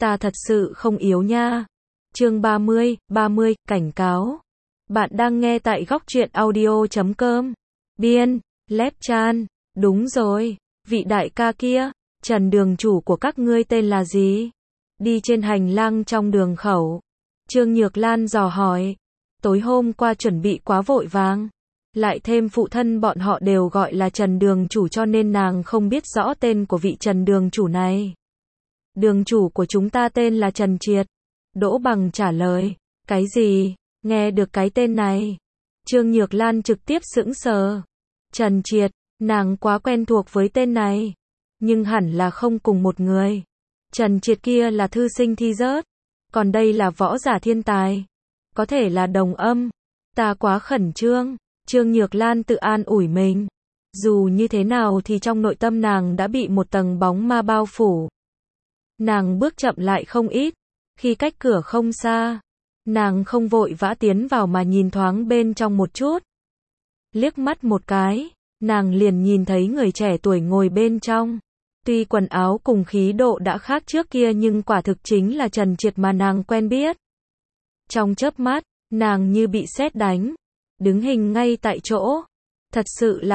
Ta thật sự không yếu nha. Chương 30, cảnh cáo. Bạn đang nghe tại góc truyện audio.com. Biên, Lép Chan. Đúng rồi, vị đại ca kia, Trần đường chủ của các ngươi tên là gì? Đi trên hành lang trong đường khẩu. Trương Nhược Lan dò hỏi. Tối hôm qua chuẩn bị quá vội vàng. Lại thêm phụ thân bọn họ đều gọi là Trần đường chủ cho nên nàng không biết rõ tên của vị Trần đường chủ này. Đường chủ của chúng ta tên là Trần Triệt. Đỗ Bằng trả lời. Cái gì? Nghe được cái tên này. Trương Nhược Lan trực tiếp sững sờ. Trần Triệt, nàng quá quen thuộc với tên này. Nhưng hẳn là không cùng một người. Trần Triệt kia là thư sinh thi rớt. Còn đây là võ giả thiên tài. Có thể là đồng âm. Ta quá khẩn trương. Trương Nhược Lan tự an ủi mình. Dù như thế nào thì trong nội tâm nàng đã bị một tầng bóng ma bao phủ. Nàng bước chậm lại không ít. Khi cách cửa không xa, nàng không vội vã tiến vào mà nhìn thoáng bên trong một chút. Liếc mắt một cái, nàng liền nhìn thấy người trẻ tuổi ngồi bên trong. Tuy quần áo cùng khí độ đã khác trước kia nhưng quả thực chính là Trần Triệt mà nàng quen biết. Trong chớp mắt, nàng như bị sét đánh, đứng hình ngay tại chỗ. Thật sự là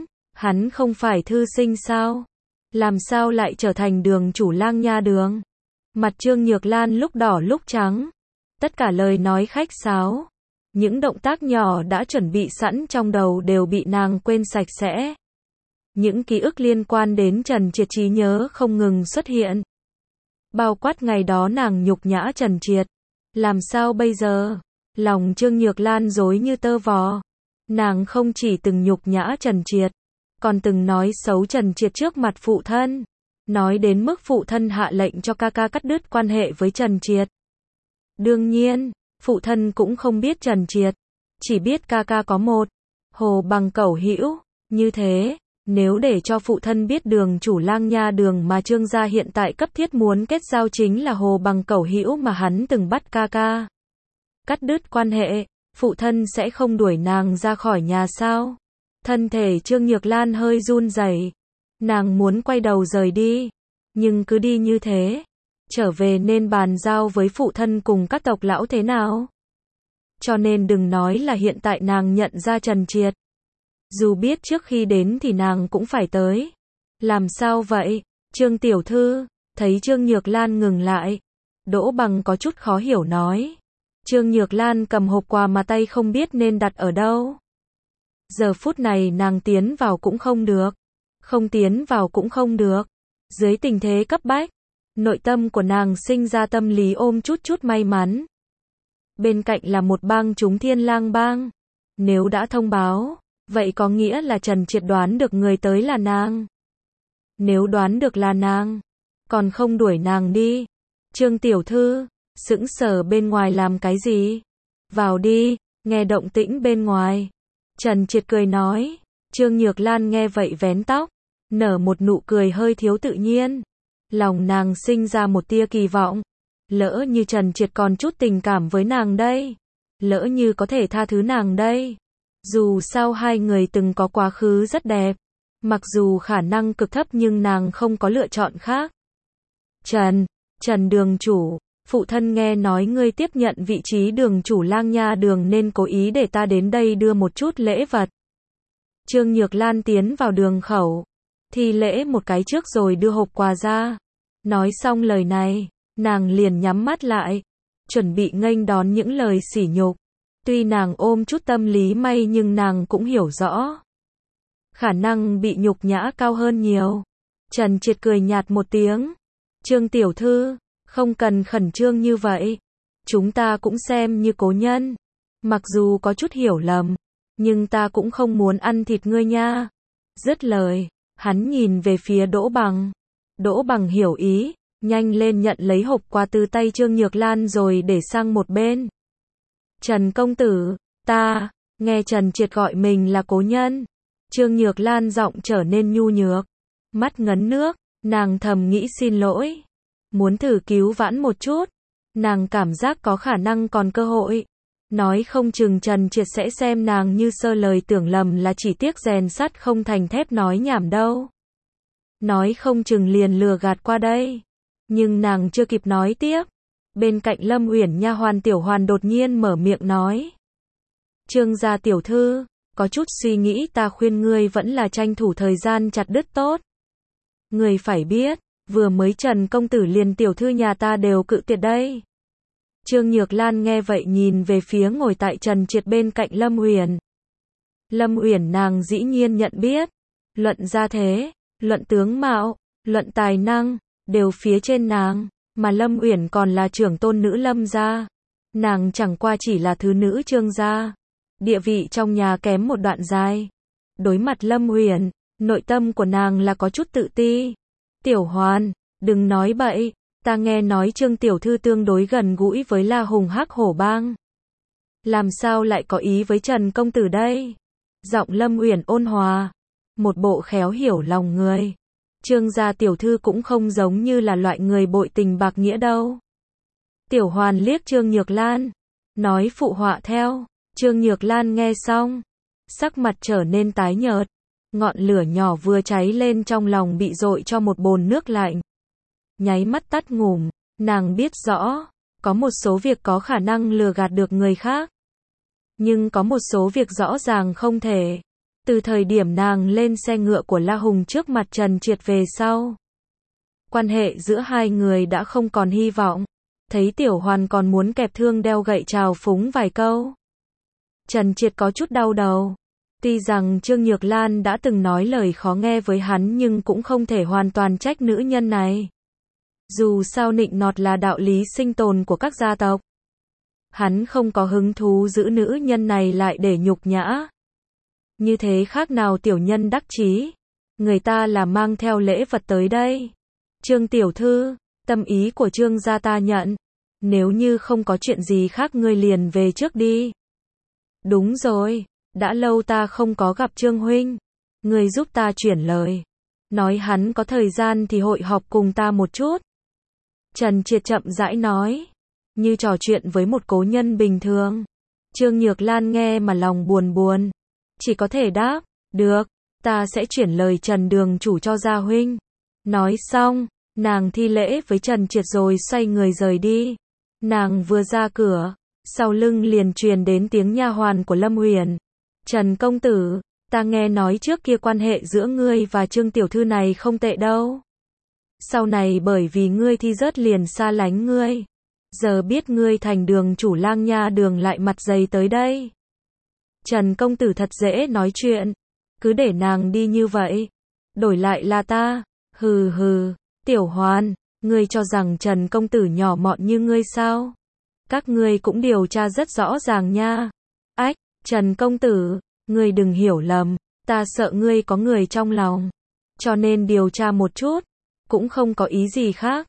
hắn không phải thư sinh sao? Làm sao lại trở thành đường chủ Lang Nha đường? Mặt Trương Nhược Lan lúc đỏ lúc trắng. Tất cả lời nói khách sáo, những động tác nhỏ đã chuẩn bị sẵn trong đầu đều bị nàng quên sạch sẽ. Những ký ức liên quan đến Trần Triệt trí nhớ không ngừng xuất hiện. Bao quát ngày đó nàng nhục nhã Trần Triệt. Làm sao bây giờ? Lòng Trương Nhược Lan rối như tơ vò. Nàng không chỉ từng nhục nhã Trần Triệt, còn từng nói xấu Trần Triệt trước mặt phụ thân. Nói đến mức phụ thân hạ lệnh cho ca ca cắt đứt quan hệ với Trần Triệt. Đương nhiên, phụ thân cũng không biết Trần Triệt. Chỉ biết ca ca có một Hồ Bằng cẩu hữu. Như thế, nếu để cho phụ thân biết đường chủ Lang Nha đường mà Trương gia hiện tại cấp thiết muốn kết giao chính là Hồ Bằng cẩu hữu mà hắn từng bắt ca ca cắt đứt quan hệ, phụ thân sẽ không đuổi nàng ra khỏi nhà sao? Thân thể Trương Nhược Lan hơi run rẩy. Nàng muốn quay đầu rời đi, nhưng cứ đi như thế, trở về nên bàn giao với phụ thân cùng các tộc lão thế nào? Cho nên đừng nói là hiện tại nàng nhận ra Trần Triệt. Dù biết trước khi đến thì nàng cũng phải tới. Làm sao vậy? Trương tiểu thư, thấy Trương Nhược Lan ngừng lại. Đỗ Bằng có chút khó hiểu nói. Trương Nhược Lan cầm hộp quà mà tay không biết nên đặt ở đâu. Giờ phút này nàng tiến vào cũng không được. Không tiến vào cũng không được. Dưới tình thế cấp bách, nội tâm của nàng sinh ra tâm lý ôm chút may mắn. Bên cạnh là một bang chúng Thiên Lang bang. Nếu đã thông báo, vậy có nghĩa là Trần Triệt đoán được người tới là nàng. Nếu đoán được là nàng, còn không đuổi nàng đi. Trương tiểu thư, sững sờ bên ngoài làm cái gì? Vào đi, nghe động tĩnh bên ngoài. Trần Triệt cười nói. Trương Nhược Lan nghe vậy vén tóc, nở một nụ cười hơi thiếu tự nhiên. Lòng nàng sinh ra một tia kỳ vọng. Lỡ như Trần Triệt còn chút tình cảm với nàng đây. Lỡ như có thể tha thứ nàng đây. Dù sao hai người từng có quá khứ rất đẹp. Mặc dù khả năng cực thấp nhưng nàng không có lựa chọn khác. Trần đường chủ, phụ thân nghe nói ngươi tiếp nhận vị trí đường chủ Lang Nha đường nên cố ý để ta đến đây đưa một chút lễ vật. Trương Nhược Lan tiến vào đường khẩu, thi lễ một cái trước rồi đưa hộp quà ra. Nói xong lời này, nàng liền nhắm mắt lại, chuẩn bị nghênh đón những lời sỉ nhục. Tuy nàng ôm chút tâm lý may nhưng nàng cũng hiểu rõ. Khả năng bị nhục nhã cao hơn nhiều. Trần Triệt cười nhạt một tiếng. Trương tiểu thư, không cần khẩn trương như vậy. Chúng ta cũng xem như cố nhân. Mặc dù có chút hiểu lầm, nhưng ta cũng không muốn ăn thịt ngươi nha. Dứt lời, hắn nhìn về phía Đỗ Bằng. Đỗ Bằng hiểu ý, nhanh lên nhận lấy hộp quà từ tay Trương Nhược Lan rồi để sang một bên. Trần công tử, nghe Trần Triệt gọi mình là cố nhân. Trương Nhược Lan giọng trở nên nhu nhược, mắt ngấn nước, nàng thầm nghĩ xin lỗi. Muốn thử cứu vãn một chút, nàng cảm giác có khả năng còn cơ hội. Nói không chừng Trần Triệt sẽ xem nàng như sơ lời tưởng lầm là chỉ tiếc rèn sắt không thành thép nói nhảm đâu. Nói không chừng liền lừa gạt qua đây. Nhưng nàng chưa kịp nói tiếp, bên cạnh Lâm Uyển nha hoàn Tiểu Hoàn đột nhiên mở miệng nói. Trương gia tiểu thư, có chút suy nghĩ, ta khuyên ngươi vẫn là tranh thủ thời gian chặt đứt tốt. Ngươi phải biết, vừa mới Trần công tử liền tiểu thư nhà ta đều cự tuyệt đây. Trương Nhược Lan nghe vậy nhìn về phía ngồi tại Trần Triệt bên cạnh Lâm Uyển. Lâm Uyển nàng dĩ nhiên nhận biết, luận gia thế, luận tướng mạo, luận tài năng, đều phía trên nàng, mà Lâm Uyển còn là trưởng tôn nữ Lâm gia. Nàng chẳng qua chỉ là thứ nữ Trương gia, địa vị trong nhà kém một đoạn dài. Đối mặt Lâm Uyển, nội tâm của nàng là có chút tự ti. Tiểu Hoàn, đừng nói bậy, ta nghe nói Trương tiểu thư tương đối gần gũi với La Hùng Hắc Hổ Bang. Làm sao lại có ý với Trần công tử đây? Giọng Lâm Uyển ôn hòa, một bộ khéo hiểu lòng người. Trương gia tiểu thư cũng không giống như là loại người bội tình bạc nghĩa đâu. Tiểu Hoàn liếc Trương Nhược Lan, nói phụ họa theo. Trương Nhược Lan nghe xong, sắc mặt trở nên tái nhợt, ngọn lửa nhỏ vừa cháy lên trong lòng bị dội cho một bồn nước lạnh. Nháy mắt tắt ngủm, nàng biết rõ, có một số việc có khả năng lừa gạt được người khác. Nhưng có một số việc rõ ràng không thể. Từ thời điểm nàng lên xe ngựa của La Hùng trước mặt Trần Triệt về sau, quan hệ giữa hai người đã không còn hy vọng. Thấy Tiểu Hoàn còn muốn kẹp thương đeo gậy chào phúng vài câu, Trần Triệt có chút đau đầu. Tuy rằng Trương Nhược Lan đã từng nói lời khó nghe với hắn nhưng cũng không thể hoàn toàn trách nữ nhân này. Dù sao nịnh nọt là đạo lý sinh tồn của các gia tộc. Hắn không có hứng thú giữ nữ nhân này lại để nhục nhã. Như thế khác nào tiểu nhân đắc chí. Người ta là mang theo lễ vật tới đây. Trương tiểu thư, tâm ý của Trương gia ta nhận. Nếu như không có chuyện gì khác ngươi liền về trước đi. Đúng rồi, đã lâu ta không có gặp Trương huynh. Ngươi giúp ta chuyển lời. Nói hắn có thời gian thì hội họp cùng ta một chút. Trần Triệt chậm rãi nói, như trò chuyện với một cố nhân bình thường. Trương Nhược Lan nghe mà lòng buồn buồn, chỉ có thể đáp, được, ta sẽ chuyển lời Trần đường chủ cho gia huynh. Nói xong, nàng thi lễ với Trần Triệt rồi xoay người rời đi. Nàng vừa ra cửa, sau lưng liền truyền đến tiếng nha hoàn của Lâm Uyển. Trần công tử, ta nghe nói trước kia quan hệ giữa ngươi và Trương tiểu thư này không tệ đâu. Sau này bởi vì ngươi thi rớt liền xa lánh ngươi. Giờ biết ngươi thành đường chủ Lang Nha đường lại mặt dày tới đây. Trần công tử thật dễ nói chuyện. Cứ để nàng đi như vậy. Đổi lại là ta. Hừ hừ. Tiểu Hoàn, ngươi cho rằng Trần công tử nhỏ mọn như ngươi sao? Các ngươi cũng điều tra rất rõ ràng nha. Ách, Trần công tử, ngươi đừng hiểu lầm. Ta sợ ngươi có người trong lòng. Cho nên điều tra một chút. Cũng không có ý gì khác.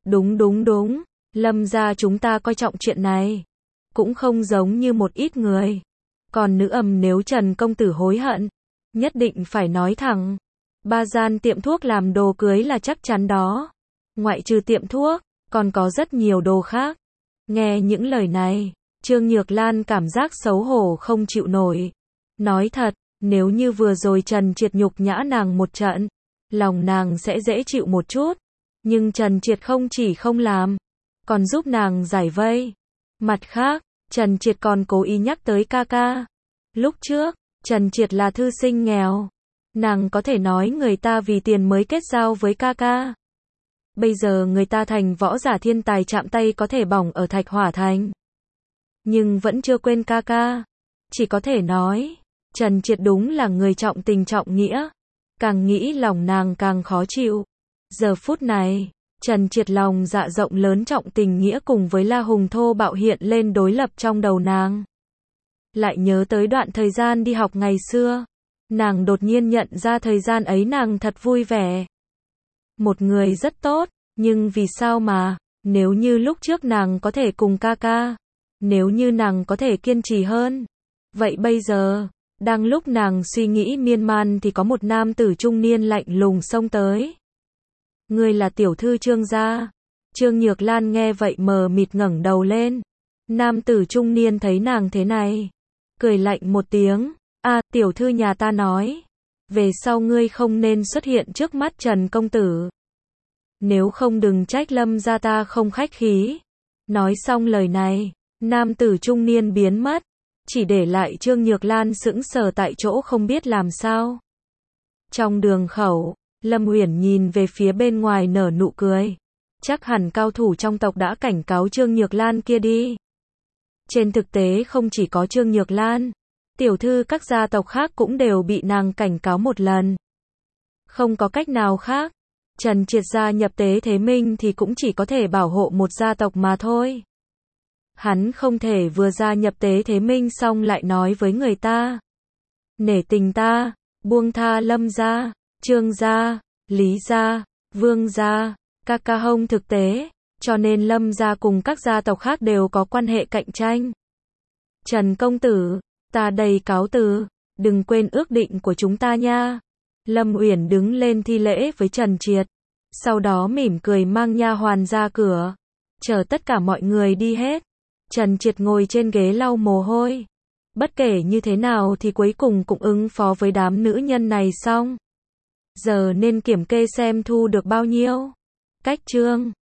Đúng. Lâm gia chúng ta coi trọng chuyện này. Cũng không giống như một ít người. Còn nữ ầm nếu Trần công tử hối hận, nhất định phải nói thẳng. Ba gian tiệm thuốc làm đồ cưới là chắc chắn đó. Ngoại trừ tiệm thuốc, còn có rất nhiều đồ khác. Nghe những lời này, Trương Nhược Lan cảm giác xấu hổ không chịu nổi. Nói thật, nếu như vừa rồi Trần Triệt nhục nhã nàng một trận, lòng nàng sẽ dễ chịu một chút. Nhưng Trần Triệt không chỉ không làm, còn giúp nàng giải vây. Mặt khác, Trần Triệt còn cố ý nhắc tới ca ca. Lúc trước, Trần Triệt là thư sinh nghèo. Nàng có thể nói người ta vì tiền mới kết giao với ca ca. Bây giờ người ta thành võ giả thiên tài chạm tay có thể bỏng ở Thạch Hỏa Thành. Nhưng vẫn chưa quên ca ca. Chỉ có thể nói, Trần Triệt đúng là người trọng tình trọng nghĩa. Càng nghĩ lòng nàng càng khó chịu. Giờ phút này, Trần Triệt lòng dạ rộng lớn trọng tình nghĩa cùng với La Hùng thô bạo hiện lên đối lập trong đầu nàng. Lại nhớ tới đoạn thời gian đi học ngày xưa. Nàng đột nhiên nhận ra thời gian ấy nàng thật vui vẻ. Một người rất tốt, nhưng vì sao mà, nếu như lúc trước nàng có thể cùng ca ca, nếu như nàng có thể kiên trì hơn. Vậy bây giờ, đang lúc nàng suy nghĩ miên man thì có một nam tử trung niên lạnh lùng xông tới. Ngươi là tiểu thư Trương gia. Trương Nhược Lan nghe vậy mờ mịt ngẩng đầu lên. Nam tử trung niên thấy nàng thế này, cười lạnh một tiếng. Tiểu thư nhà ta nói, về sau ngươi không nên xuất hiện trước mắt Trần công tử. Nếu không đừng trách Lâm gia ta không khách khí. Nói xong lời này, nam tử trung niên biến mất, chỉ để lại Trương Nhược Lan sững sờ tại chỗ không biết làm sao. Trong đường khẩu, Lâm Uyển nhìn về phía bên ngoài nở nụ cười. Chắc hẳn cao thủ trong tộc đã cảnh cáo Trương Nhược Lan kia đi. Trên thực tế không chỉ có Trương Nhược Lan, tiểu thư các gia tộc khác cũng đều bị nàng cảnh cáo một lần. Không có cách nào khác, Trần Triệt gia nhập Tế Thế Minh thì cũng chỉ có thể bảo hộ một gia tộc mà thôi. Hắn không thể vừa gia nhập Tế Thế Minh xong lại nói với người ta: nể tình ta, buông tha Lâm gia, Trương gia, Lý gia, Vương gia, ca hông thực tế, cho nên Lâm gia cùng các gia tộc khác đều có quan hệ cạnh tranh. Trần công tử, ta đây cáo từ, đừng quên ước định của chúng ta nha. Lâm Uyển đứng lên thi lễ với Trần Triệt, sau đó mỉm cười mang nha hoàn ra cửa, chờ tất cả mọi người đi hết. Trần Triệt ngồi trên ghế lau mồ hôi. Bất kể như thế nào thì cuối cùng cũng ứng phó với đám nữ nhân này xong. Giờ nên kiểm kê xem thu được bao nhiêu. Cách chương